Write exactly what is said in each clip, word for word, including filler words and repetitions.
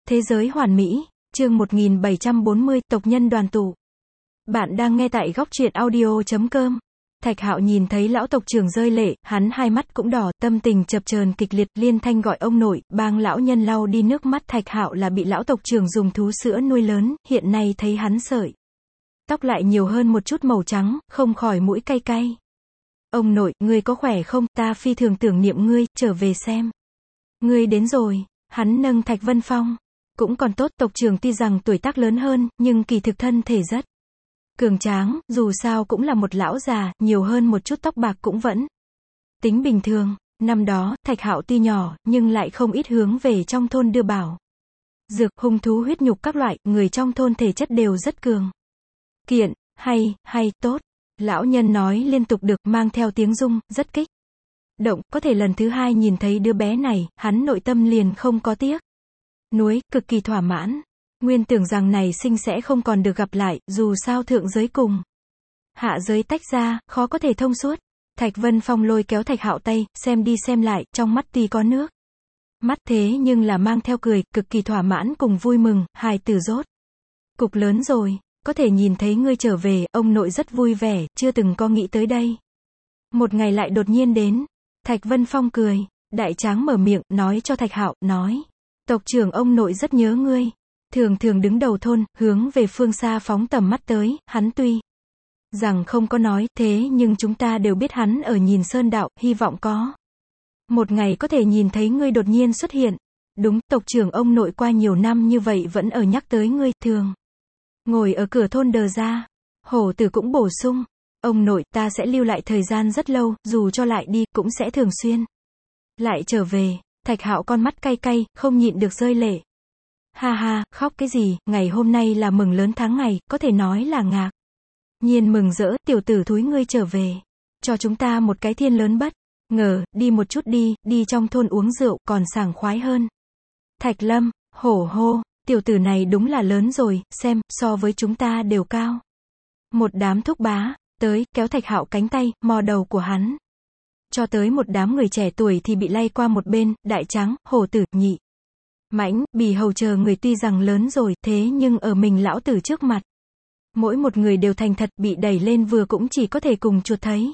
Thế giới hoàn mỹ, chương một nghìn bảy trăm bốn mươi, tộc nhân đoàn tụ. Bạn đang nghe tại góc truyện audio chấm com. Thạch Hạo nhìn thấy lão tộc trưởng rơi lệ, hắn hai mắt cũng đỏ, tâm tình chập chờn kịch liệt, liên thanh gọi ông nội, bang lão nhân lau đi nước mắt. Thạch Hạo là bị lão tộc trưởng dùng thú sữa nuôi lớn, hiện nay thấy hắn sợi tóc lại nhiều hơn một chút màu trắng, không khỏi mũi cay cay. Ông nội, ngươi có khỏe không, ta phi thường tưởng niệm ngươi, trở về xem. Ngươi đến rồi, hắn nâng Thạch Vân Phong. Cũng còn tốt, tộc trưởng tuy rằng tuổi tác lớn hơn, nhưng kỳ thực thân thể rất cường tráng, dù sao cũng là một lão già, nhiều hơn một chút tóc bạc cũng vẫn tính bình thường. Năm đó, Thạch Hạo tuy nhỏ, nhưng lại không ít hướng về trong thôn đưa bảo dược, hung thú huyết nhục các loại, người trong thôn thể chất đều rất cường kiện, hay, hay, tốt. Lão nhân nói liên tục được, mang theo tiếng rung, rất kích động, có thể lần thứ hai nhìn thấy đứa bé này, hắn nội tâm liền không có tiếc nuối, cực kỳ thỏa mãn. Nguyên tưởng rằng này sinh sẽ không còn được gặp lại, dù sao thượng giới cùng hạ giới tách ra, khó có thể thông suốt. Thạch Vân Phong lôi kéo Thạch Hạo tay, xem đi xem lại, trong mắt tuy có nước mắt thế nhưng là mang theo cười, cực kỳ thỏa mãn cùng vui mừng. Hài tử rốt cục lớn rồi, có thể nhìn thấy ngươi trở về, ông nội rất vui vẻ, chưa từng có nghĩ tới đây. Một ngày lại đột nhiên đến. Thạch Vân Phong cười, đại tráng mở miệng, nói cho Thạch Hạo, nói, tộc trưởng ông nội rất nhớ ngươi. Thường thường đứng đầu thôn, hướng về phương xa phóng tầm mắt tới, hắn tuy rằng không có nói, thế nhưng chúng ta đều biết hắn ở Nhìn Sơn đạo, hy vọng có một ngày có thể nhìn thấy ngươi đột nhiên xuất hiện. Đúng, tộc trưởng ông nội qua nhiều năm như vậy vẫn ở nhắc tới ngươi, thường ngồi ở cửa thôn đờ ra. Hổ tử cũng bổ sung, ông nội, ta sẽ lưu lại thời gian rất lâu, dù cho lại đi, cũng sẽ thường xuyên lại trở về. Thạch Hạo con mắt cay cay, không nhịn được rơi lệ. Ha ha, khóc cái gì, ngày hôm nay là mừng lớn tháng ngày, có thể nói là ngạc nhiên mừng rỡ, tiểu tử thúi ngươi trở về, cho chúng ta một cái thiên lớn bất ngờ, đi một chút đi, đi trong thôn uống rượu, còn sảng khoái hơn. Thạch Lâm, hổ hô, tiểu tử này đúng là lớn rồi, xem, so với chúng ta đều cao. Một đám thúc bá, tới, kéo Thạch Hạo cánh tay, mò đầu của hắn. Cho tới một đám người trẻ tuổi thì bị lay qua một bên, đại tráng, hổ tử, nhị mãnh, bì hầu chờ người tuy rằng lớn rồi, thế nhưng ở mình lão tử trước mặt. Mỗi một người đều thành thật, bị đẩy lên vừa cũng chỉ có thể cùng chuột thấy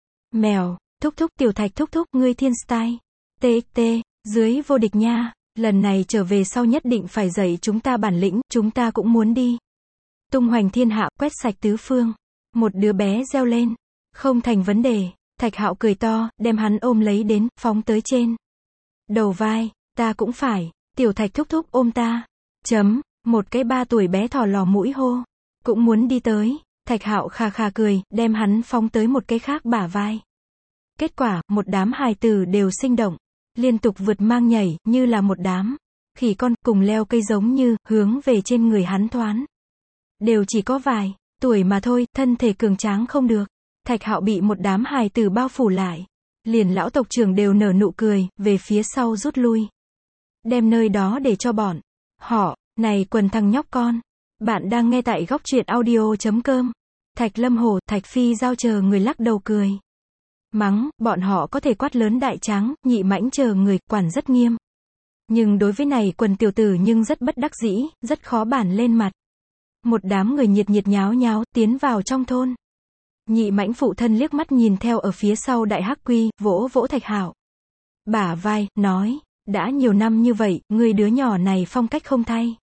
mèo. Thúc thúc, tiểu Thạch thúc thúc, ngươi thiên style. tê ích tê, dưới vô địch nha. Lần này trở về sau nhất định phải dạy chúng ta bản lĩnh, chúng ta cũng muốn đi tung hoành thiên hạ, quét sạch tứ phương. Một đứa bé reo lên. Không thành vấn đề. Thạch Hạo cười to, đem hắn ôm lấy đến, phóng tới trên đầu vai. Ta cũng phải. Tiểu Thạch thúc thúc ôm ta. Chấm, một cái ba tuổi bé thò lò mũi hô. Cũng muốn đi tới. Thạch Hạo khà khà cười, đem hắn phóng tới một cái khác bả vai. Kết quả, một đám hài tử đều sinh động, liên tục vượt mang nhảy, như là một đám khỉ con, cùng leo cây giống như, hướng về trên người hắn thoán. Đều chỉ có vài tuổi mà thôi, thân thể cường tráng không được. Thạch Hạo bị một đám hài tử bao phủ lại. Liền lão tộc trưởng đều nở nụ cười, về phía sau rút lui. Đem nơi đó để cho bọn họ, này quần thằng nhóc con. Bạn đang nghe tại góc truyện audio chấm com. Thạch Lâm Hổ, Thạch Phi Giao chờ người lắc đầu cười. Mắng, bọn họ có thể quát lớn đại tráng, nhị mãnh chờ người, quản rất nghiêm. Nhưng đối với này quần tiểu tử nhưng rất bất đắc dĩ, rất khó bản lên mặt. Một đám người nhiệt nhiệt nháo nháo, tiến vào trong thôn. Nhị mãnh phụ thân liếc mắt nhìn theo ở phía sau đại hắc quy, vỗ vỗ Thạch Hạo bả vai, nói, đã nhiều năm như vậy, người đứa nhỏ này phong cách không thay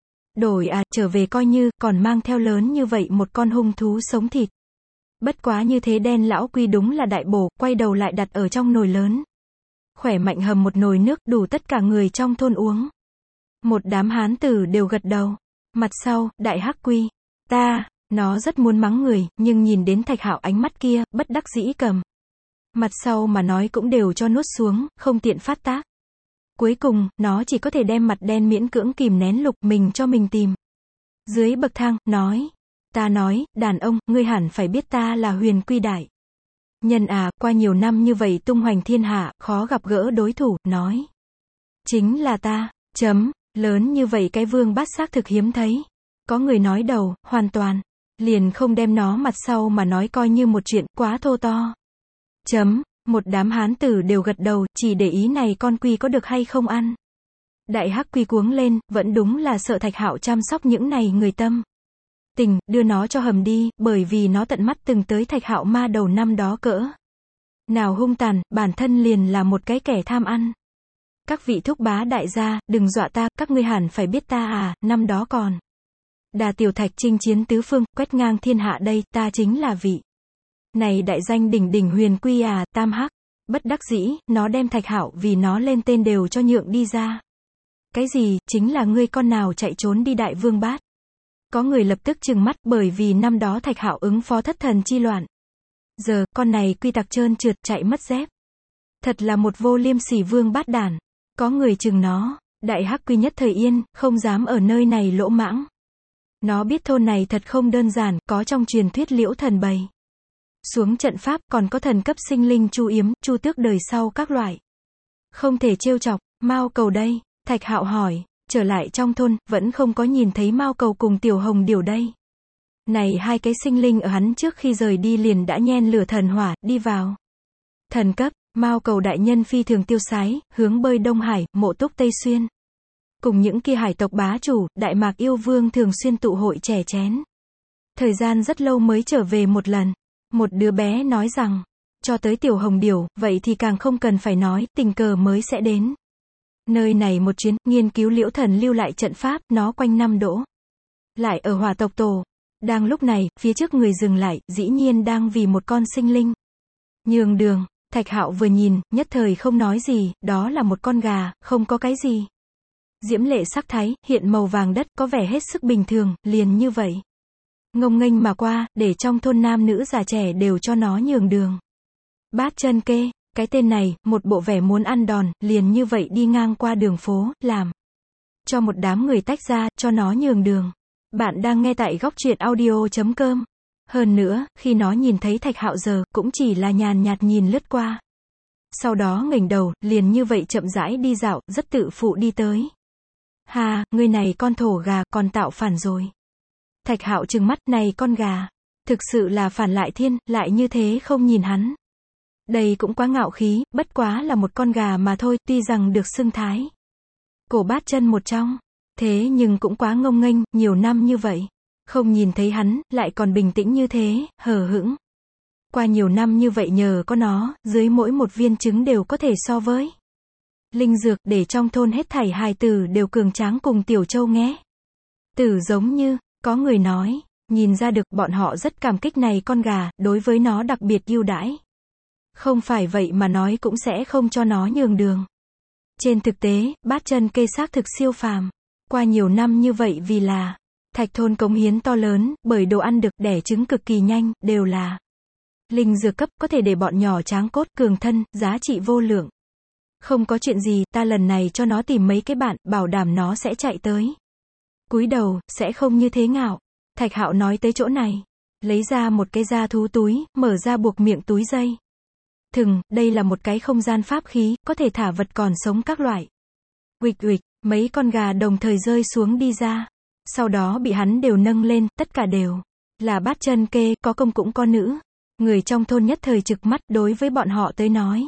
đổi à, trở về coi như, còn mang theo lớn như vậy một con hung thú sống thịt. Bất quá như thế đen lão quy đúng là đại bổ, quay đầu lại đặt ở trong nồi lớn. Khỏe mạnh hầm một nồi nước, đủ tất cả người trong thôn uống. Một đám hán tử đều gật đầu. Mặt sau, đại hắc quy, ta, nó rất muốn mắng người, nhưng nhìn đến Thạch Hạo ánh mắt kia, bất đắc dĩ cầm mặt sau mà nói cũng đều cho nuốt xuống, không tiện phát tác. Cuối cùng, nó chỉ có thể đem mặt đen miễn cưỡng kìm nén lục mình cho mình tìm dưới bậc thang, nói, ta nói, đàn ông, ngươi hẳn phải biết ta là Huyền Quy đại nhân à, qua nhiều năm như vậy tung hoành thiên hạ, khó gặp gỡ đối thủ, nói, chính là ta, chấm, lớn như vậy cái vương bát xác thực hiếm thấy. Có người nói đầu, hoàn toàn liền không đem nó mặt sau mà nói coi như một chuyện quá thô to. Chấm, một đám hán tử đều gật đầu, chỉ để ý này con quy có được hay không ăn. Đại hắc quy cuống lên, vẫn đúng là sợ Thạch Hạo chăm sóc những này người tâm tình, đưa nó cho hầm đi, bởi vì nó tận mắt từng tới Thạch Hạo ma đầu năm đó cỡ nào hung tàn, bản thân liền là một cái kẻ tham ăn. Các vị thúc bá đại gia, đừng dọa ta, các ngươi hẳn phải biết ta à, năm đó còn đà tiểu thạch chinh chiến tứ phương, quét ngang thiên hạ đây, ta chính là vị này đại danh đỉnh đỉnh huyền quy à, tam hắc. Bất đắc dĩ, nó đem Thạch Hạo vì nó lên tên đều cho nhượng đi ra. Cái gì, chính là ngươi con nào chạy trốn đi đại vương bát. Có người lập tức trừng mắt, bởi vì năm đó Thạch Hạo ứng phó thất thần chi loạn. Giờ, con này quy tặc trơn trượt, chạy mất dép. Thật là một vô liêm sỉ vương bát đản. Có người chừng nó, đại hắc quy nhất thời yên, không dám ở nơi này lỗ mãng. Nó biết thôn này thật không đơn giản, có trong truyền thuyết liễu thần bày xuống trận pháp, còn có thần cấp sinh linh chu yếm, chu tước đời sau các loại. Không thể trêu chọc. Mao cầu đây, Thạch Hạo hỏi, trở lại trong thôn, vẫn không có nhìn thấy Mao cầu cùng Tiểu Hồng Điểu đây. Này hai cái sinh linh ở hắn trước khi rời đi liền đã nhen lửa thần hỏa, đi vào. Thần cấp, Mao cầu đại nhân phi thường tiêu sái, hướng bơi Đông Hải, Mộ Túc Tây Xuyên. Cùng những kia hải tộc bá chủ, Đại Mạc yêu vương thường xuyên tụ hội chè chén. Thời gian rất lâu mới trở về một lần. Một đứa bé nói rằng, cho tới Tiểu Hồng Điểu, vậy thì càng không cần phải nói, tình cờ mới sẽ đến. Nơi này một chuyến, nghiên cứu liễu thần lưu lại trận pháp, nó quanh năm đỗ lại ở hỏa tộc tổ. Đang lúc này, phía trước người dừng lại, dĩ nhiên đang vì một con sinh linh nhường đường. Thạch Hạo vừa nhìn, nhất thời không nói gì, đó là một con gà, không có cái gì diễm lệ sắc thái, hiện màu vàng đất, có vẻ hết sức bình thường, liền như vậy ngông nghênh mà qua, để trong thôn nam nữ già trẻ đều cho nó nhường đường. Bát chân kê, cái tên này, một bộ vẻ muốn ăn đòn, liền như vậy đi ngang qua đường phố, làm cho một đám người tách ra, cho nó nhường đường. Bạn đang nghe tại góc truyện audio chấm com. Hơn nữa, khi nó nhìn thấy Thạch Hạo giờ, cũng chỉ là nhàn nhạt nhìn lướt qua. Sau đó nghềnh đầu, liền như vậy chậm rãi đi dạo, rất tự phụ đi tới. Hà, ngươi này con thổ gà, còn tạo phản rồi. Thạch Hạo trừng mắt, này con gà, thực sự là phản lại thiên, lại như thế không nhìn hắn. Đây cũng quá ngạo khí, bất quá là một con gà mà thôi, tuy rằng được xưng thái cổ bát chân một trong, thế nhưng cũng quá ngông nghênh, nhiều năm như vậy. Không nhìn thấy hắn, lại còn bình tĩnh như thế, hờ hững. Qua nhiều năm như vậy nhờ có nó, dưới mỗi một viên trứng đều có thể so với linh dược, để trong thôn hết thảy hài tử đều cường tráng cùng Tiểu Châu nghe. Tử giống như, có người nói, nhìn ra được bọn họ rất cảm kích này con gà, đối với nó đặc biệt ưu đãi. Không phải vậy mà nói cũng sẽ không cho nó nhường đường. Trên thực tế, bát chân kê xác thực siêu phàm. Qua nhiều năm như vậy vì là Thạch thôn cống hiến to lớn, bởi đồ ăn được, đẻ trứng cực kỳ nhanh, đều là linh dược cấp, có thể để bọn nhỏ tráng cốt, cường thân, giá trị vô lượng. Không có chuyện gì, ta lần này cho nó tìm mấy cái bạn, bảo đảm nó sẽ chạy tới. Cúi đầu, sẽ không như thế ngạo. Thạch Hạo nói tới chỗ này, lấy ra một cái da thú túi, mở ra buộc miệng túi dây thừng, đây là một cái không gian pháp khí, có thể thả vật còn sống các loại. Uịch uịch, mấy con gà đồng thời rơi xuống đi ra. Sau đó bị hắn đều nâng lên, tất cả đều là bát chân kê, có công cũng có nữ. Người trong thôn nhất thời trực mắt, đối với bọn họ tới nói.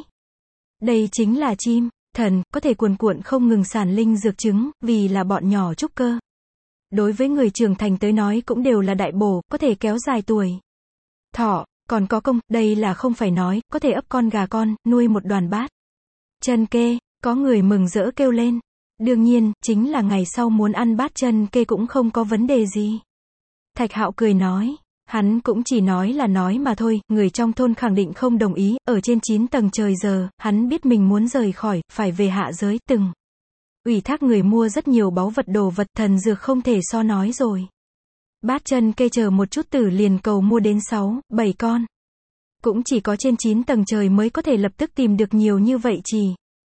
Đây chính là chim, thần, có thể cuồn cuộn không ngừng sản linh dược trứng, vì là bọn nhỏ trúc cơ. Đối với người trưởng thành tới nói cũng đều là đại bổ, có thể kéo dài tuổi thọ, còn có công, đây là không phải nói, có thể ấp con gà con, nuôi một đoàn bát chân kê, có người mừng rỡ kêu lên. Đương nhiên, chính là ngày sau muốn ăn bát chân kê cũng không có vấn đề gì. Thạch Hạo cười nói, hắn cũng chỉ nói là nói mà thôi, người trong thôn khẳng định không đồng ý, ở trên chín tầng trời giờ, hắn biết mình muốn rời khỏi, phải về hạ giới, từng ủy thác người mua rất nhiều báu vật đồ vật thần dược không thể so nói rồi. Bát chân kê chờ một chút tử liền cầu mua đến sáu, bảy con. Cũng chỉ có trên chín tầng trời mới có thể lập tức tìm được nhiều như vậy chỉ.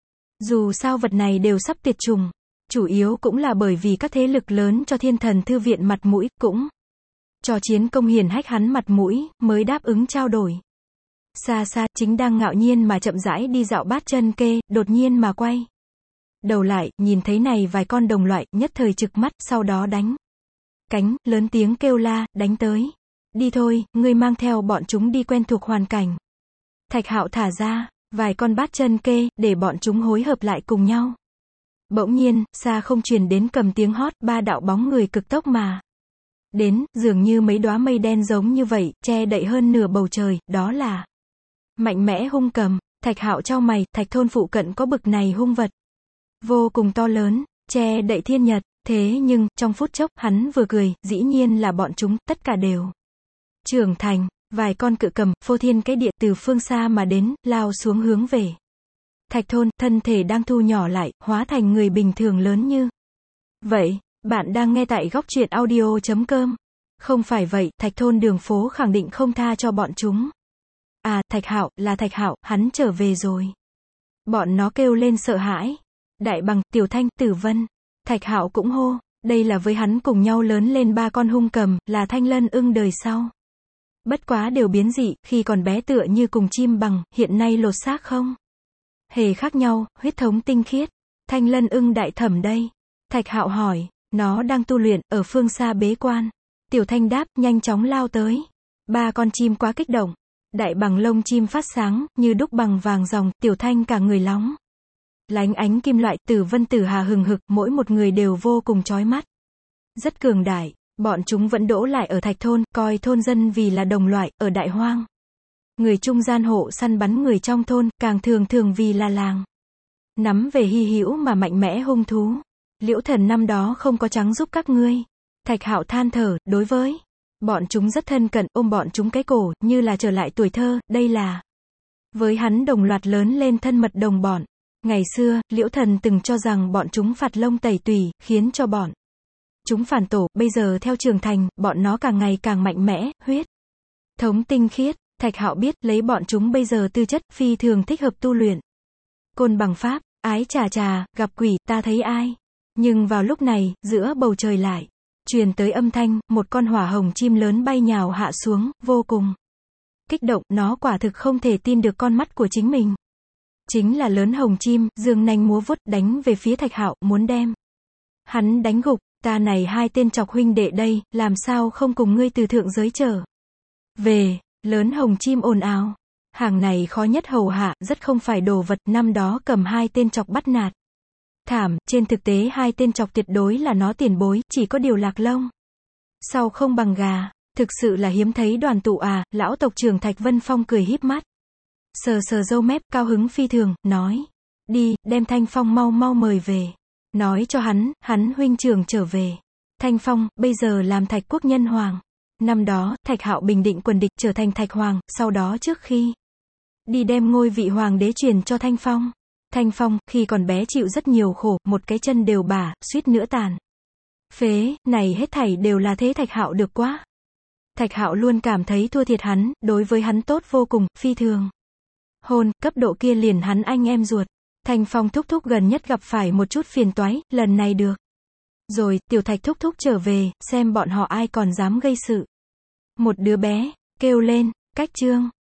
Dù sao vật này đều sắp tuyệt chủng, chủ yếu cũng là bởi vì các thế lực lớn cho Thiên Thần Thư viện mặt mũi, cũng cho chiến công hiển hách hắn mặt mũi, mới đáp ứng trao đổi. Xa xa, chính đang ngạo nhiên mà chậm rãi đi dạo bát chân kê, đột nhiên mà quay đầu lại, nhìn thấy này vài con đồng loại, nhất thời trực mắt, sau đó đánh cánh, lớn tiếng kêu la, đánh tới. Đi thôi, ngươi mang theo bọn chúng đi quen thuộc hoàn cảnh. Thạch Hạo thả ra vài con bát chân kê, để bọn chúng hối hợp lại cùng nhau. Bỗng nhiên, xa không truyền đến cầm tiếng hót, ba đạo bóng người cực tốc mà đến, dường như mấy đóa mây đen giống như vậy, che đậy hơn nửa bầu trời, đó là mạnh mẽ hung cầm. Thạch Hạo chau mày, Thạch thôn phụ cận có bực này hung vật. Vô cùng to lớn, che đậy thiên nhật, thế nhưng, trong phút chốc, hắn vừa cười, dĩ nhiên là bọn chúng, tất cả đều trưởng thành, vài con cự cầm, phô thiên cái địa từ phương xa mà đến, lao xuống hướng về Thạch thôn, thân thể đang thu nhỏ lại, hóa thành người bình thường lớn như vậy. Bạn đang nghe tại góc truyện audio chấm com. Không phải vậy, Thạch thôn đường phố khẳng định không tha cho bọn chúng. À, Thạch Hạo, là Thạch Hạo, hắn trở về rồi. Bọn nó kêu lên sợ hãi. Đại Bằng, Tiểu Thanh, Tử Vân. Thạch Hạo cũng hô, đây là với hắn cùng nhau lớn lên ba con hung cầm, là Thanh Lân ưng đời sau. Bất quá đều biến dị, khi còn bé tựa như cùng chim bằng, hiện nay lột xác không hề khác nhau, huyết thống tinh khiết. Thanh Lân ưng đại thẩm đây. Thạch Hạo hỏi, nó đang tu luyện, ở phương xa bế quan. Tiểu Thanh đáp, nhanh chóng lao tới. Ba con chim quá kích động. Đại Bằng lông chim phát sáng, như đúc bằng vàng ròng, Tiểu Thanh cả người lóng lánh ánh kim loại, Tử Vân Tử Hà hừng hực, mỗi một người đều vô cùng chói mắt. Rất cường đại, bọn chúng vẫn đỗ lại ở Thạch thôn, coi thôn dân vì là đồng loại, ở đại hoang. Người trung gian hộ săn bắn người trong thôn, càng thường thường vì là làng. Nắm về hy hữu mà mạnh mẽ hung thú. Liễu Thần năm đó không có trắng giúp các ngươi. Thạch Hạo than thở, đối với bọn chúng rất thân cận, ôm bọn chúng cái cổ, như là trở lại tuổi thơ, đây là với hắn đồng loạt lớn lên thân mật đồng bọn. Ngày xưa, Liễu Thần từng cho rằng bọn chúng phạt lông tẩy tùy, khiến cho bọn chúng phản tổ, bây giờ theo trưởng thành, bọn nó càng ngày càng mạnh mẽ, huyết thống tinh khiết. Thạch Hạo biết, lấy bọn chúng bây giờ tư chất, phi thường thích hợp tu luyện côn bằng pháp, ái chà chà, gặp quỷ, ta thấy ai. Nhưng vào lúc này, giữa bầu trời lại truyền tới âm thanh, một con hỏa hồng chim lớn bay nhào hạ xuống, vô cùng kích động, nó quả thực không thể tin được con mắt của chính mình. Chính là lớn hồng chim, dương nanh múa vuốt, đánh về phía Thạch Hạo, muốn đem hắn đánh gục. Ta này hai tên chọc huynh đệ đây, làm sao không cùng ngươi từ thượng giới trở về. Lớn hồng chim ồn ào, hàng này khó nhất hầu hạ, rất không phải đồ vật, năm đó cầm hai tên chọc bắt nạt thảm, trên thực tế hai tên chọc tuyệt đối là nó tiền bối, chỉ có điều lạc lông sau không bằng gà. Thực sự là hiếm thấy đoàn tụ à. Lão tộc trưởng Thạch Vân Phong cười híp mắt, sờ sờ râu mép, cao hứng phi thường, nói, đi, đem Thanh Phong mau mau mời về. Nói cho hắn, hắn huynh trưởng trở về. Thanh Phong, bây giờ làm Thạch quốc nhân hoàng. Năm đó, Thạch Hạo bình định quần địch, trở thành Thạch hoàng, sau đó trước khi đi đem ngôi vị hoàng đế truyền cho Thanh Phong. Thanh Phong, khi còn bé chịu rất nhiều khổ, một cái chân đều bả, suýt nữa tàn phế, này hết thảy đều là thế. Thạch Hạo được quá. Thạch Hạo luôn cảm thấy thua thiệt hắn, đối với hắn tốt vô cùng, phi thường hôn, cấp độ kia liền hắn anh em ruột. Thanh Phong thúc thúc gần nhất gặp phải một chút phiền toái, lần này được rồi, Tiểu Thạch thúc thúc trở về, xem bọn họ ai còn dám gây sự. Một đứa bé kêu lên, cách chương